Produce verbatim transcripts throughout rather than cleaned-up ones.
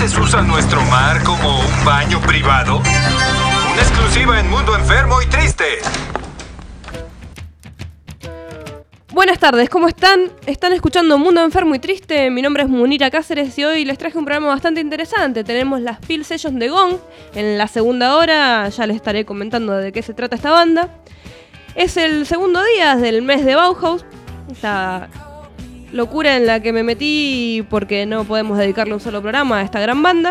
veces usan nuestro mar como un baño privado? Una exclusiva en Mundo Enfermo y Triste. Buenas tardes, ¿cómo están? Están escuchando Mundo Enfermo y Triste. Mi nombre es Munira Cáceres y hoy les traje un programa bastante interesante. Tenemos las Peel Sessions de Gong. En la segunda hora ya les estaré comentando de qué se trata esta banda. Es el segundo día del mes de Bauhaus. Esta locura en la que me metí porque no podemos dedicarle un solo programa a esta gran banda.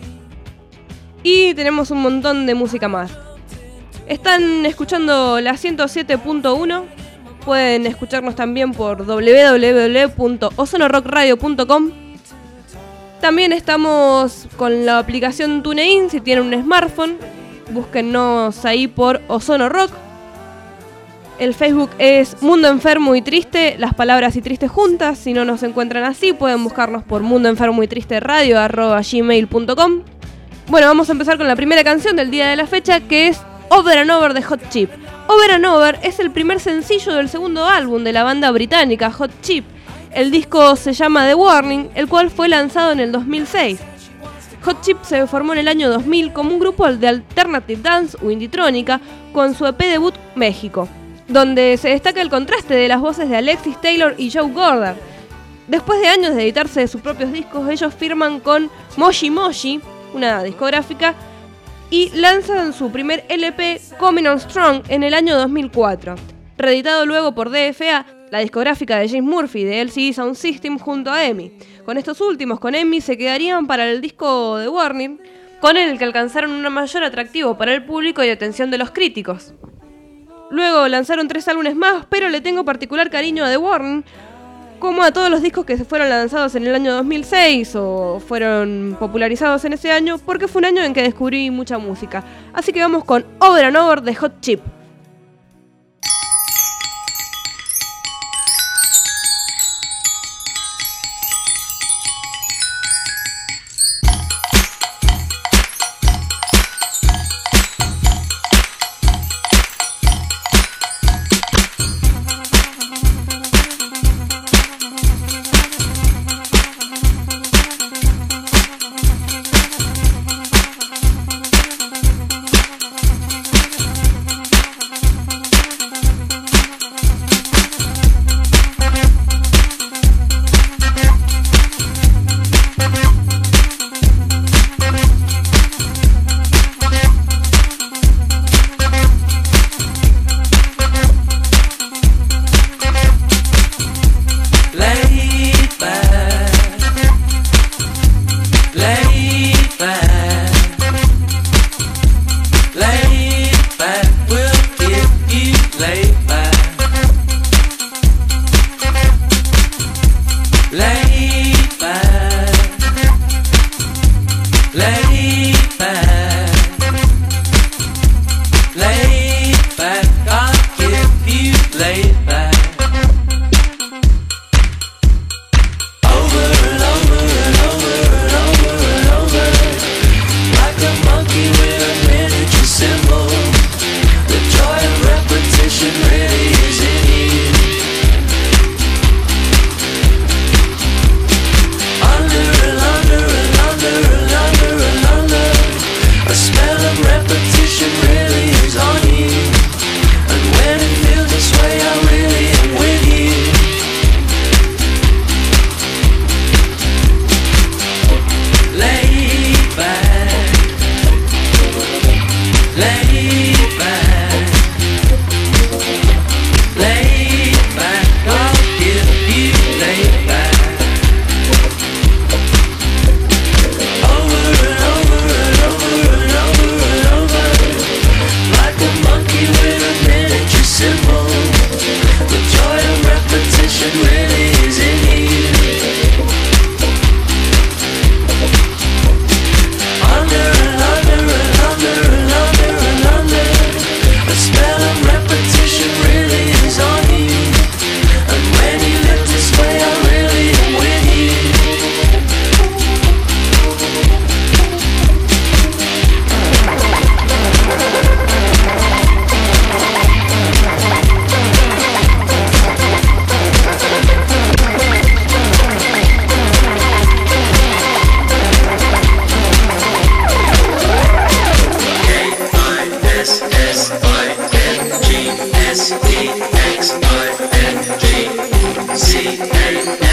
Y tenemos un montón de música más. Están escuchando la ciento siete punto uno. Pueden escucharnos también por doble u doble u doble u punto ozono rock radio punto com. También estamos con la aplicación TuneIn. Si tienen un smartphone, búsquennos ahí por Ozono Rock. El Facebook es Mundo Enfermo y Triste, las palabras y tristes juntas. Si no nos encuentran así, pueden buscarnos por Mundo Enfermo y Triste Radio arroba gmail punto com. Bueno, vamos a empezar con la primera canción del día de la fecha, que es Over and Over de Hot Chip. Over and Over es el primer sencillo del segundo álbum de la banda británica Hot Chip. El disco se llama The Warning, el cual fue lanzado en el dos mil seis. Hot Chip se formó en el año dos mil como un grupo de alternative dance o indie-trónica con su E P debut México, donde se destaca el contraste de las voces de Alexis Taylor y Joe Gordon. Después de años de editarse sus propios discos, ellos firman con Moshi Moshi, una discográfica, y lanzan su primer L P Coming On Strong en el año dos mil cuatro, reeditado luego por D F A, la discográfica de James Murphy de L C D Sound System, junto a EMI. Con estos últimos, con EMI, se quedarían para el disco de Warning, con el que alcanzaron un mayor atractivo para el público y atención de los críticos. Luego lanzaron tres álbumes más, pero le tengo particular cariño a The Warning, como a todos los discos que se fueron lanzados en el año dos mil seis o fueron popularizados en ese año, porque fue un año en que descubrí mucha música. Así que vamos con Over and Over de Hot Chip.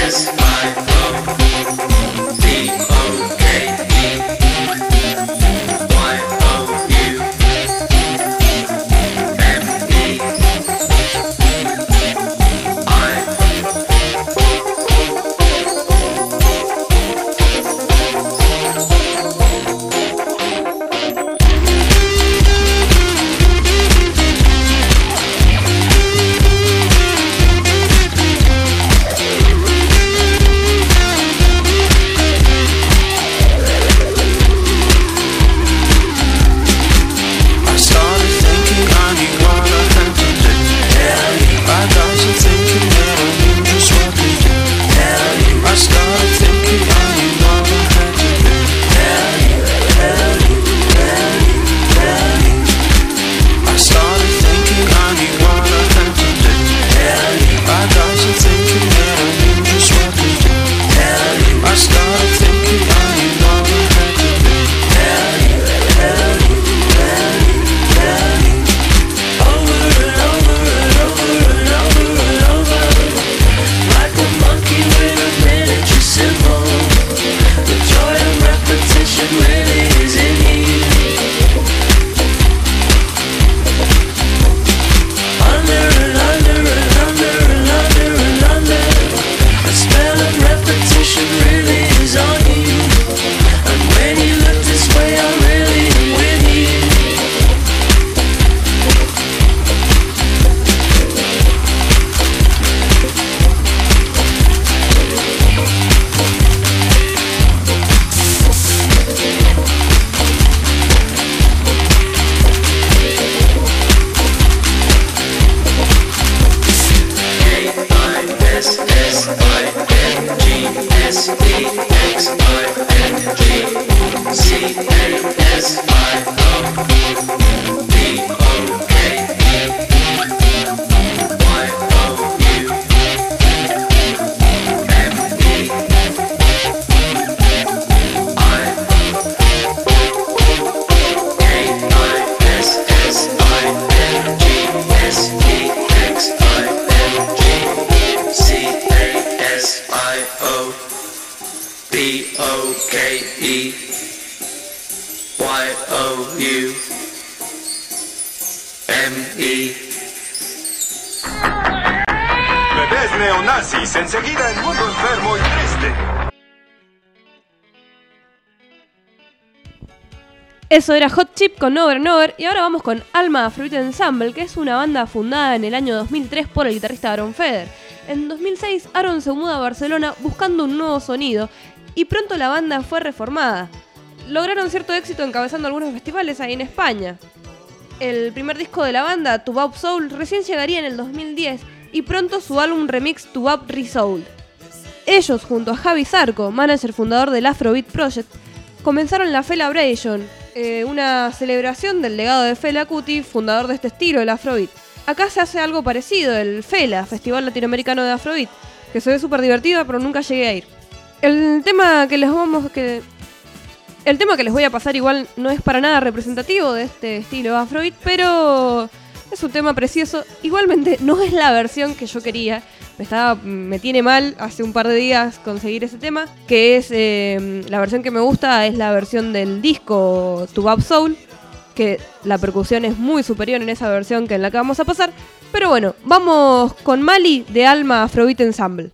Bebés neonazis, enseguida en Mundo Enfermo y Triste. Eso era Hot Chip con Over and Over, y ahora vamos con Alma Afrobeat Ensemble, que es una banda fundada en el año dos mil tres por el guitarrista Aaron Feder. En dos mil seis, Aaron se muda a Barcelona buscando un nuevo sonido, y pronto la banda fue reformada. Lograron cierto éxito encabezando algunos festivales ahí en España. El primer disco de la banda, To Bop Soul, recién llegaría en el dos mil diez, y pronto su álbum remix To Bop Resouled. Ellos, junto a Javi Zarco, manager fundador del Afrobeat Project, comenzaron la Felabration, eh, una celebración del legado de Fela Kuti, fundador de este estilo, el Afrobeat. Acá se hace algo parecido, el Fela, Festival Latinoamericano de Afrobeat, que se ve súper divertido, pero nunca llegué a ir. El tema que les vamos que el tema que les voy a pasar igual no es para nada representativo de este estilo Afrobeat, pero es un tema precioso. Igualmente no es la versión que yo quería. Me, estaba, me tiene mal hace un par de días conseguir ese tema, que es eh, la versión que me gusta es la versión del disco To Bop Soul, que la percusión es muy superior en esa versión que en la que vamos a pasar. Pero bueno, vamos con Mali de Alma Afrobeat Ensemble.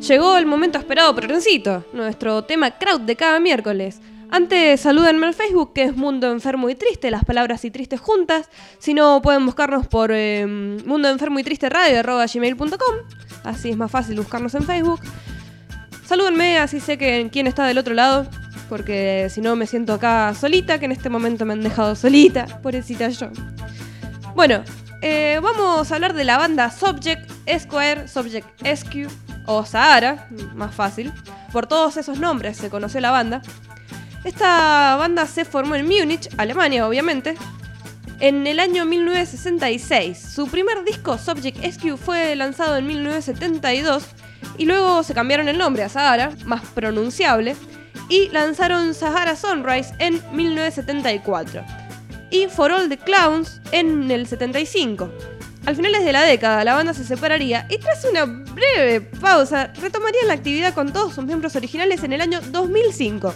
Llegó el momento esperado por Rencito, nuestro tema crowd de cada miércoles. Antes, salúdenme al Facebook, que es Mundo Enfermo y Triste, las palabras y tristes juntas. Si no, pueden buscarnos por eh, Mundo Enfermo y Triste Radio, arroba gmail punto com. Así es más fácil buscarnos en Facebook. Salúdenme, así sé que quién está del otro lado, porque si no me siento acá solita, que en este momento me han dejado solita, pobrecita yo. Bueno, eh, vamos a hablar de la banda Subject, Square, Subject S Q o Sahara, más fácil. Por todos esos nombres se conoció la banda. Esta banda se formó en Múnich, Alemania, obviamente, en el año mil novecientos sesenta y seis. Su primer disco, Subject S Q, fue lanzado en mil novecientos setenta y dos y luego se cambiaron el nombre a Sahara, más pronunciable, y lanzaron Sahara Sunrise en mil novecientos setenta y cuatro y For All the Clowns en el setenta y cinco. Al finales de la década, la banda se separaría y tras una breve pausa retomarían la actividad con todos sus miembros originales en el año dos mil cinco.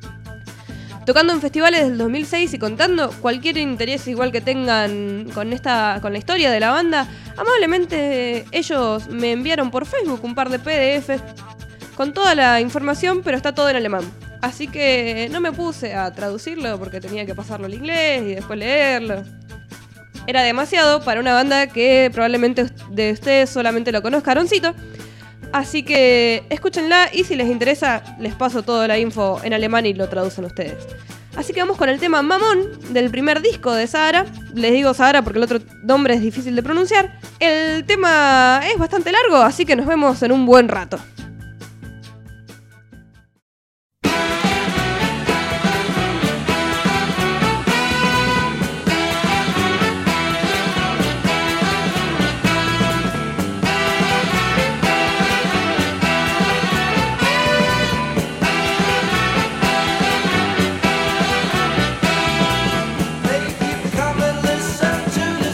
Tocando en festivales del dos mil seis y contando cualquier interés igual que tengan con esta con la historia de la banda, amablemente ellos me enviaron por Facebook un par de P D Fs con toda la información, pero está todo en alemán. Así que no me puse a traducirlo porque tenía que pasarlo al inglés y después leerlo. Era demasiado para una banda que probablemente de ustedes solamente lo conozca, Rencito. Así que escúchenla y si les interesa les paso toda la info en alemán y lo traducen ustedes. Así que vamos con el tema Mamón del primer disco de Sahara. Les digo Sahara porque el otro nombre es difícil de pronunciar. El tema es bastante largo, así que nos vemos en un buen rato.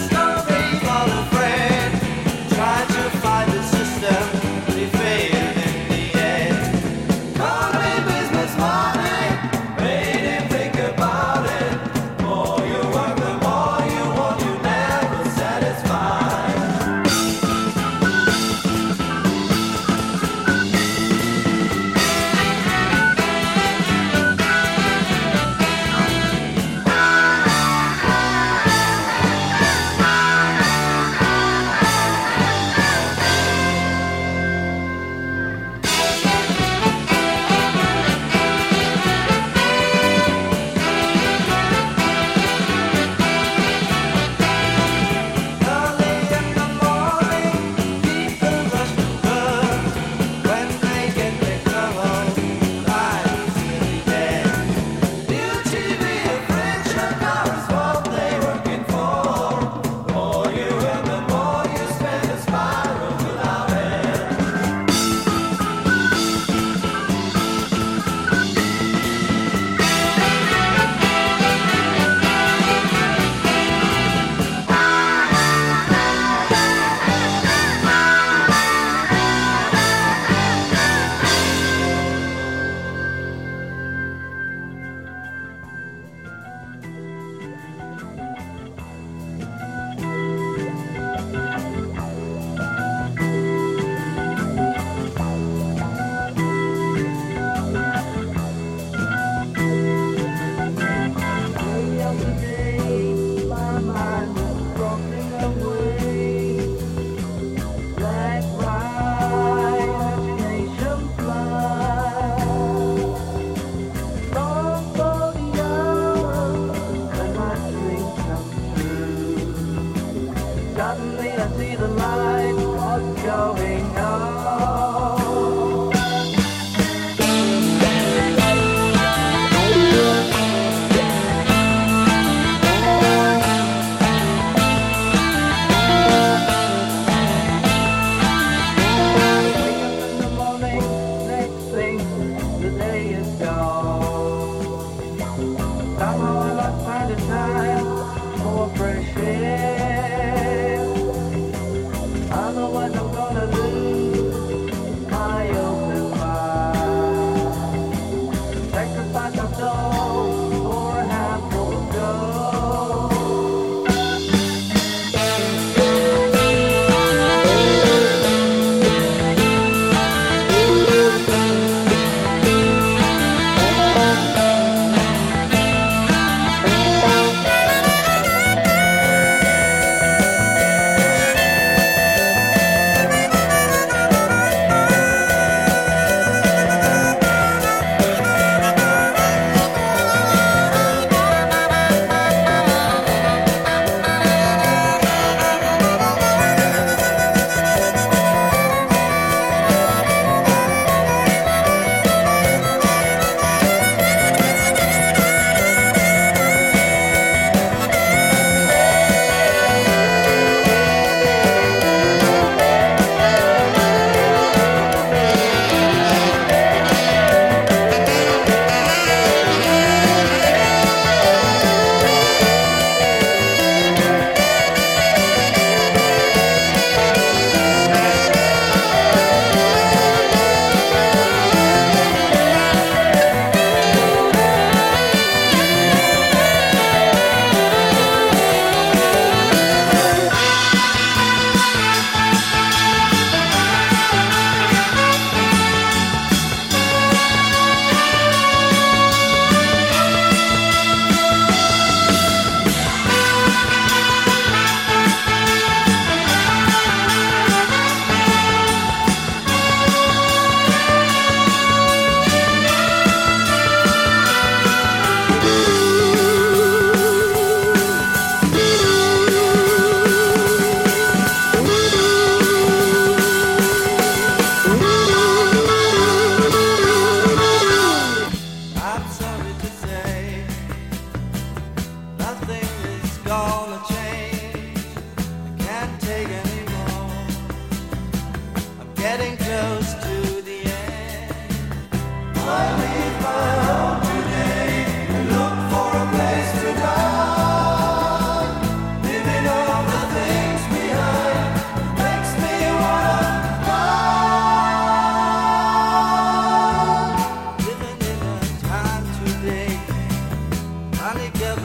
Try to find the system, but he failed.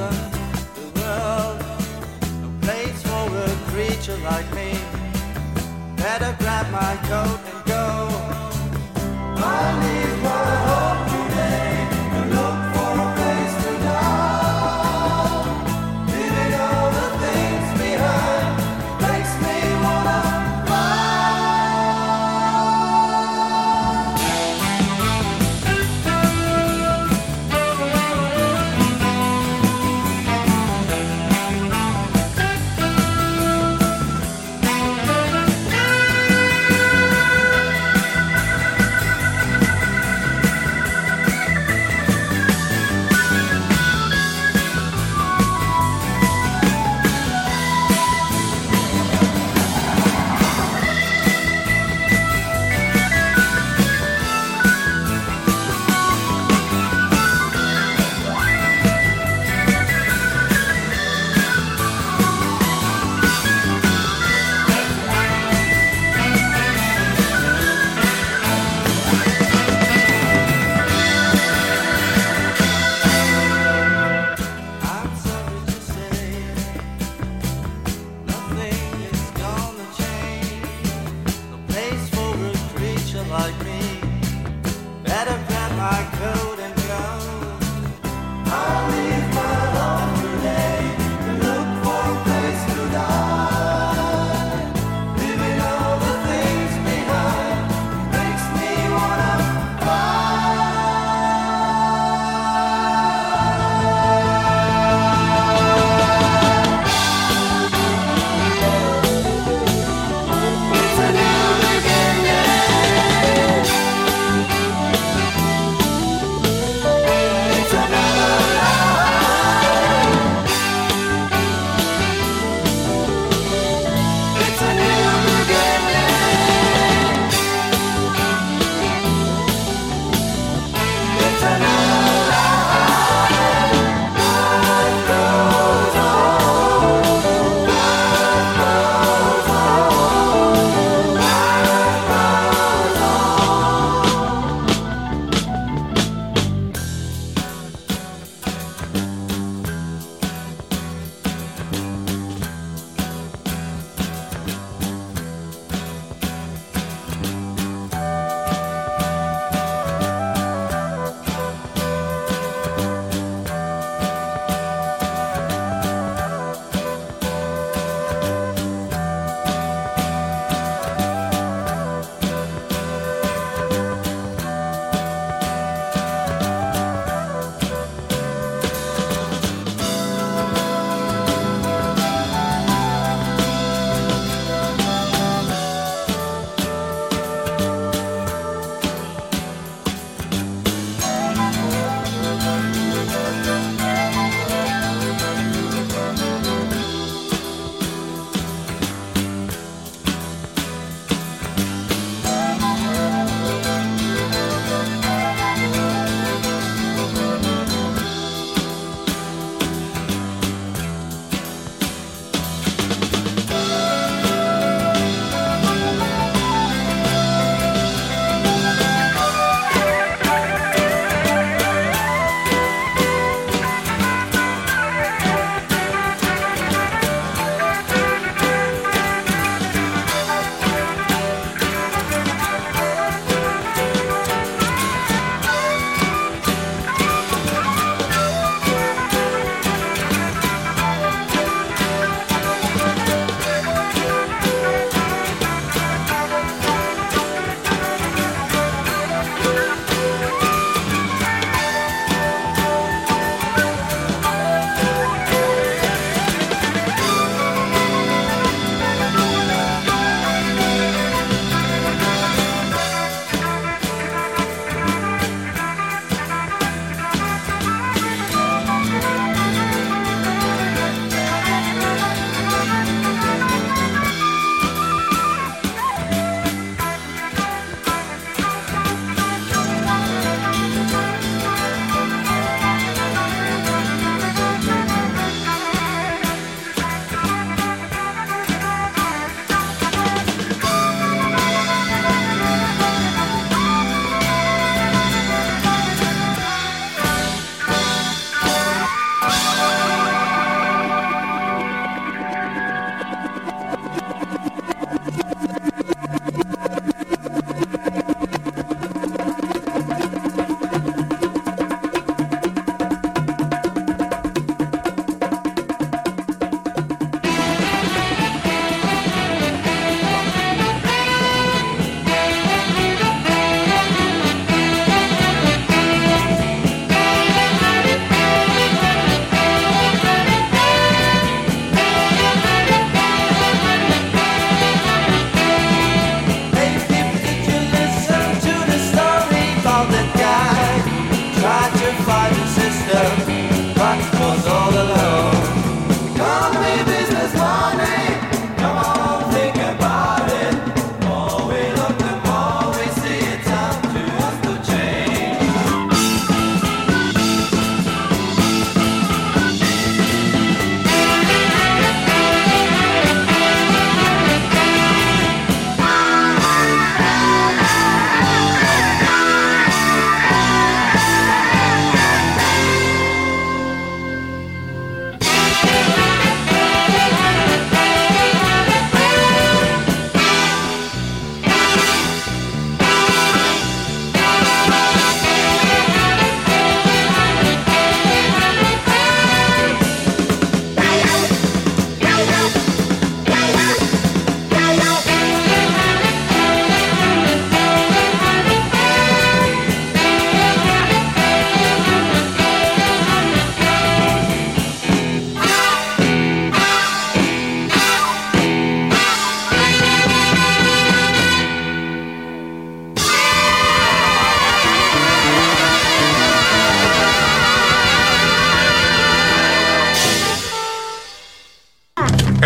the world, no place for a creature like me. Better grab my coat and go. I leave my home today and look for a place to die. Leaving all the things behind makes me wanna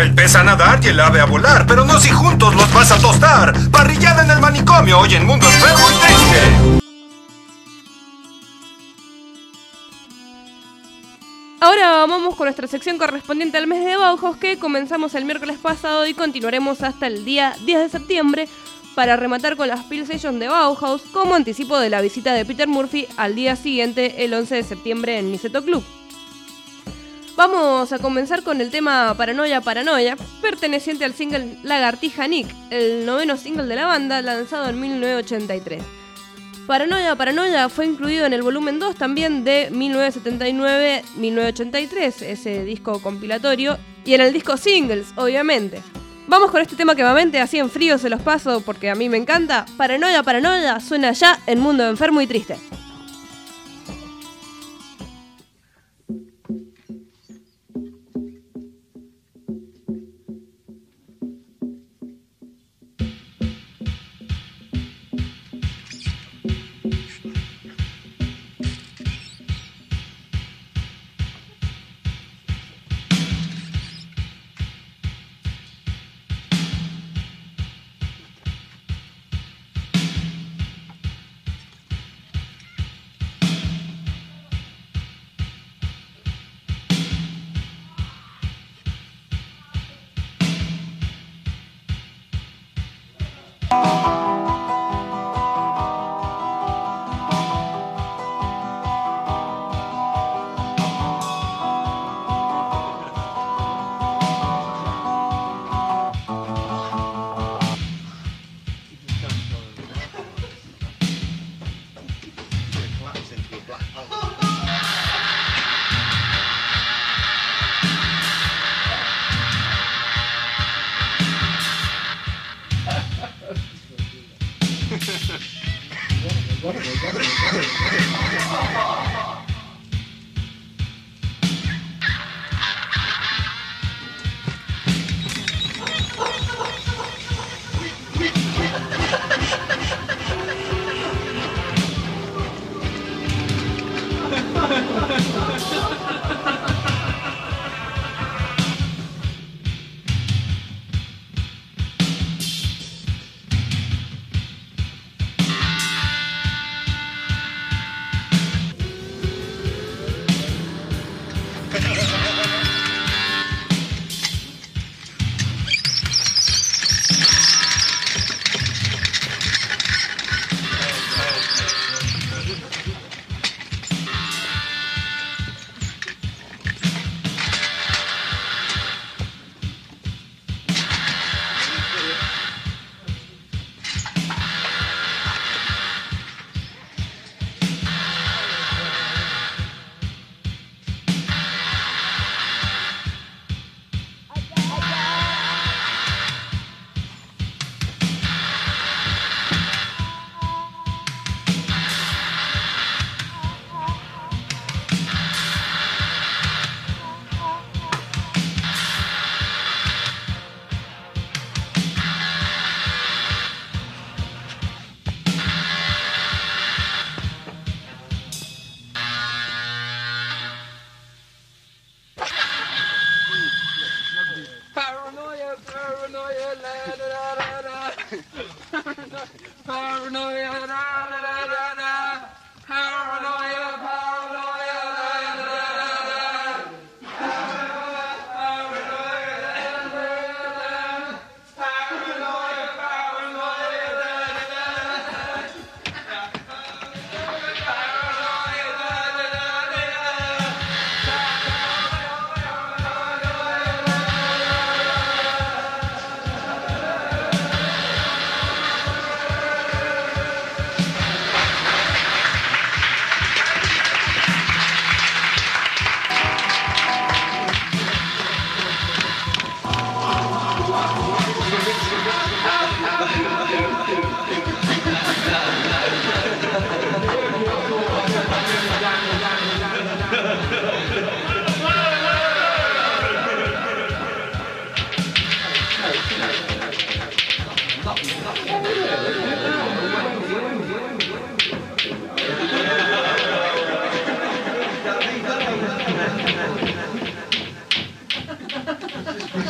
El pez a nadar y el ave a volar, pero no si juntos los vas a tostar. Parrillada en el manicomio, hoy en Mundo Enfermo y Triste. Ahora vamos con nuestra sección correspondiente al mes de Bauhaus, que comenzamos el miércoles pasado y continuaremos hasta el día diez de septiembre para rematar con las Peel Sessions de Bauhaus como anticipo de la visita de Peter Murphy al día siguiente, el once de septiembre, en Niceto Club. Vamos a comenzar con el tema Paranoia Paranoia, perteneciente al single Lagartija Nick, el noveno single de la banda, lanzado en mil novecientos ochenta y tres. Paranoia Paranoia fue incluido en el volumen dos también de mil novecientos setenta y nueve a mil novecientos ochenta y tres, ese disco compilatorio, y en el disco Singles, obviamente. Vamos con este tema que obviamente así en frío se los paso porque a mí me encanta. Paranoia Paranoia suena ya en Mundo Enfermo y Triste.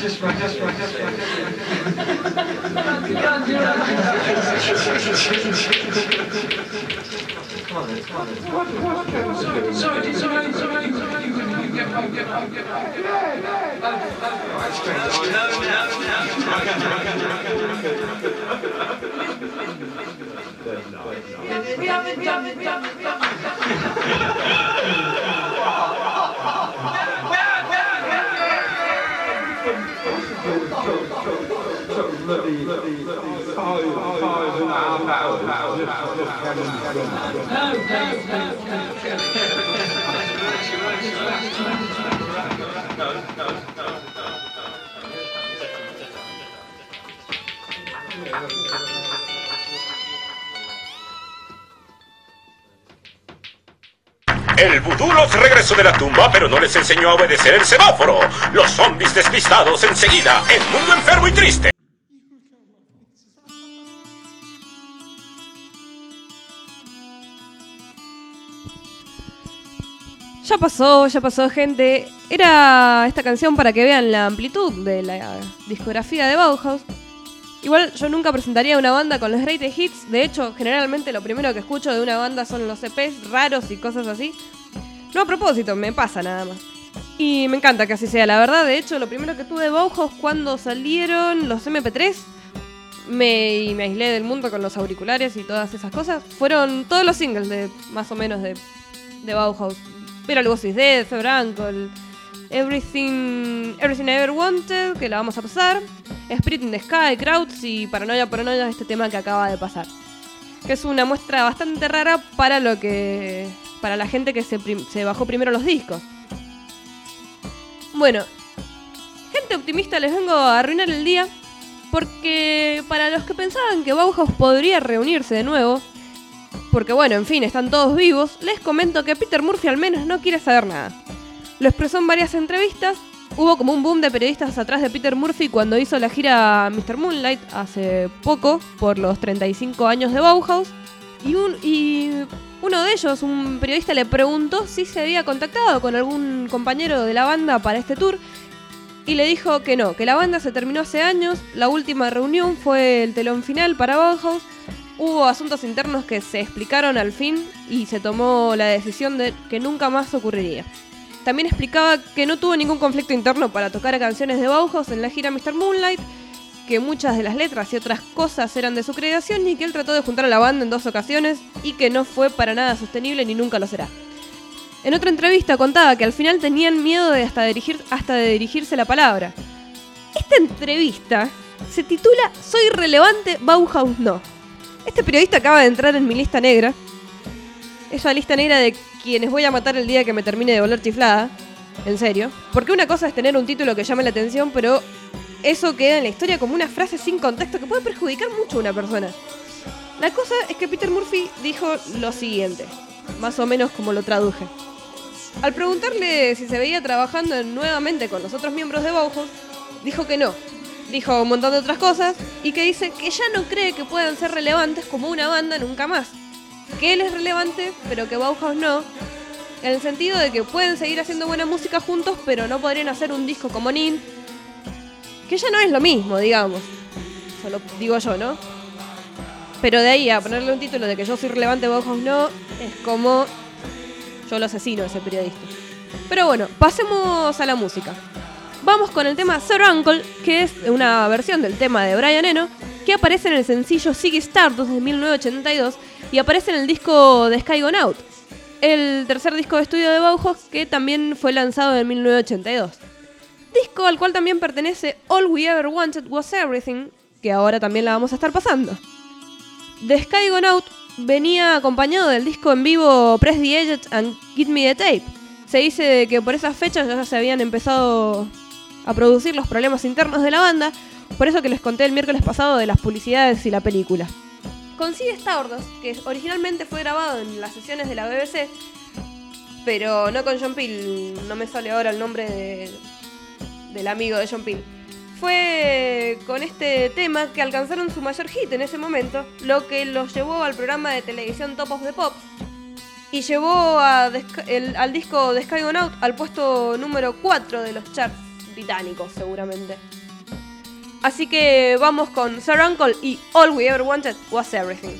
El vudú los regresó de la tumba, pero no les enseñó a obedecer el semáforo. Los zombies despistados enseguida en Mundo Enfermo y Triste. Ya pasó, ya pasó, gente. Era esta canción para que vean la amplitud de la discografía de Bauhaus. Igual yo nunca presentaría una banda con los greatest hits. De hecho, generalmente lo primero que escucho de una banda son los E Pes raros y cosas así. No a propósito, me pasa nada más. Y me encanta que así sea, la verdad. De hecho, lo primero que tuve de Bauhaus cuando salieron los eme pe tres, me, y me aislé del mundo con los auriculares y todas esas cosas, fueron todos los singles de más o menos de, de Bauhaus. Pero Lugosi is Dead, Fever Uncle, Everything, Everything I Ever Wanted, que la vamos a pasar, Spirit in the Sky, Krauts y Paranoia Paranoia, este tema que acaba de pasar. Que es una muestra bastante rara para lo que para la gente que se, prim- se bajó primero los discos. Bueno, gente optimista, les vengo a arruinar el día, porque para los que pensaban que Bauhaus podría reunirse de nuevo, porque bueno, en fin, están todos vivos, les comento que Peter Murphy al menos no quiere saber nada. Lo expresó en varias entrevistas. Hubo como un boom de periodistas atrás de Peter Murphy cuando hizo la gira mister Moonlight hace poco, por los treinta y cinco años de Bauhaus. Y, un, y uno de ellos, un periodista, le preguntó si se había contactado con algún compañero de la banda para este tour. Y le dijo que no, que la banda se terminó hace años. La última reunión fue el telón final para Bauhaus. Hubo asuntos internos que se explicaron al fin y se tomó la decisión de que nunca más ocurriría. También explicaba que no tuvo ningún conflicto interno para tocar canciones de Bauhaus en la gira mister Moonlight, que muchas de las letras y otras cosas eran de su creación y que él trató de juntar a la banda en dos ocasiones y que no fue para nada sostenible ni nunca lo será. En otra entrevista contaba que al final tenían miedo de hasta, dirigir, hasta de dirigirse la palabra. Esta entrevista se titula Soy relevante, Bauhaus no. Este periodista acaba de entrar en mi lista negra. Esa lista negra de quienes voy a matar el día que me termine de volar chiflada. En serio. Porque una cosa es tener un título que llame la atención, pero eso queda en la historia como una frase sin contexto que puede perjudicar mucho a una persona. La cosa es que Peter Murphy dijo lo siguiente, más o menos como lo traduje. Al preguntarle si se veía trabajando nuevamente con los otros miembros de Bauhaus, dijo que no. Dijo un montón de otras cosas y que dice que ya no cree que puedan ser relevantes como una banda nunca más. Que él es relevante, pero que Bauhaus no, en el sentido de que pueden seguir haciendo buena música juntos, pero no podrían hacer un disco como Nin, que ya no es lo mismo, digamos. Eso lo digo yo, ¿no? Pero de ahí a ponerle un título de que yo soy relevante, Bauhaus no, es como yo lo asesino a ese periodista. Pero bueno, pasemos a la música. Vamos con el tema Sir Uncle, que es una versión del tema de Brian Eno, que aparece en el sencillo Ziggy Stardust de mil novecientos ochenta y dos y aparece en el disco The Sky Gone Out, el tercer disco de estudio de Bauhaus que también fue lanzado en mil novecientos ochenta y dos. Disco al cual también pertenece All We Ever Wanted Was Everything, que ahora también la vamos a estar pasando. The Sky Gone Out venía acompañado del disco en vivo Press the Edge and Give Me the Tape. Se dice que por esas fechas ya se habían empezado a producir los problemas internos de la banda, por eso que les conté el miércoles pasado de las publicidades y la película. Con Ziggy Stardust, que originalmente fue grabado en las sesiones de la B B C, pero no con John Peel, no me sale ahora el nombre de, del amigo de John Peel. Fue con este tema que alcanzaron su mayor hit en ese momento, lo que los llevó al programa de televisión Top of the Pops y llevó a el, al disco The Sky Gone Out al puesto número cuatro de los charts titánicos seguramente. Así que vamos con Sir Uncle y All We Ever Wanted Was Everything.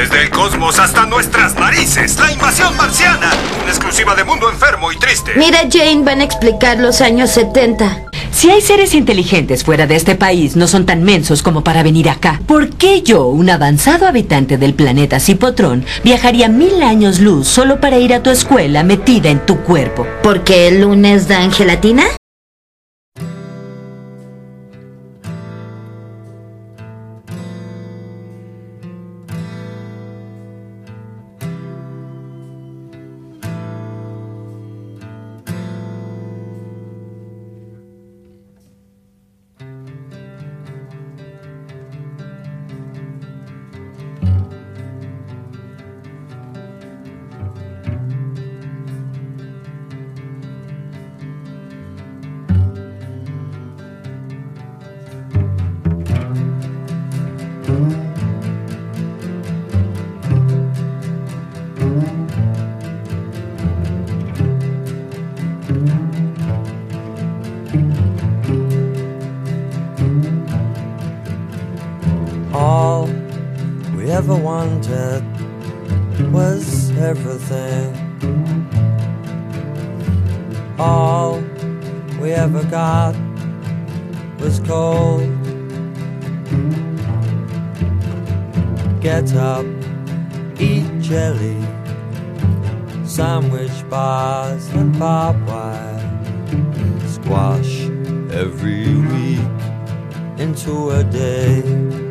Desde el cosmos hasta nuestras narices, la invasión marciana. Una exclusiva de Mundo Enfermo y Triste. Mira, Jane, van a explicar los años setenta. Si hay seres inteligentes fuera de este país, no son tan mensos como para venir acá. ¿Por qué yo, un avanzado habitante del planeta Cipotrón, viajaría mil años luz solo para ir a tu escuela metida en tu cuerpo? ¿Porque el lunes dan gelatina? All we ever wanted was everything. All we ever got was cold. Get up, eat jelly, sandwich bars and barbed wire. Squash every week into a day.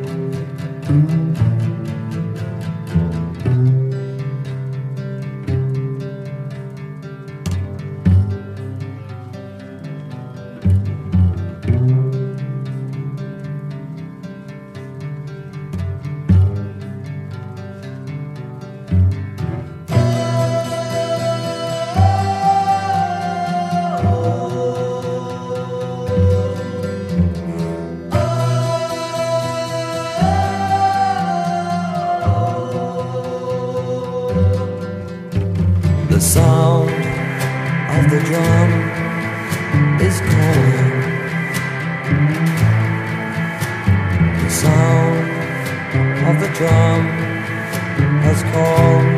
The sound of the drum is calling. The sound of the drum has called.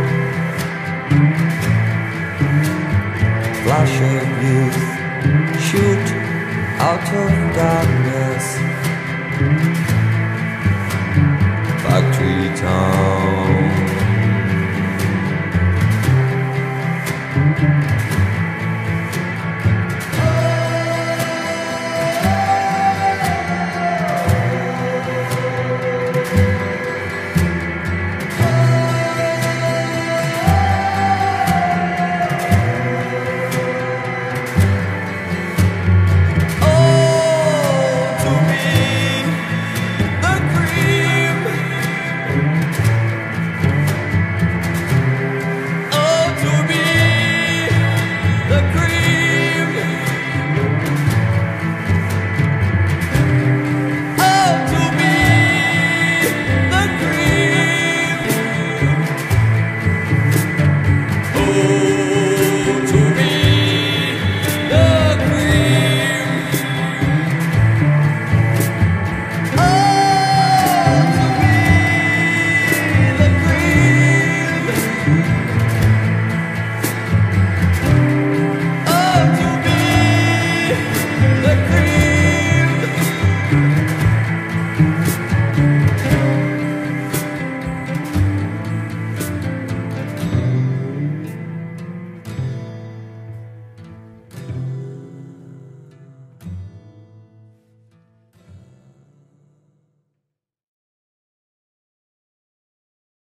Flash of youth, shoot out of darkness. Factory town.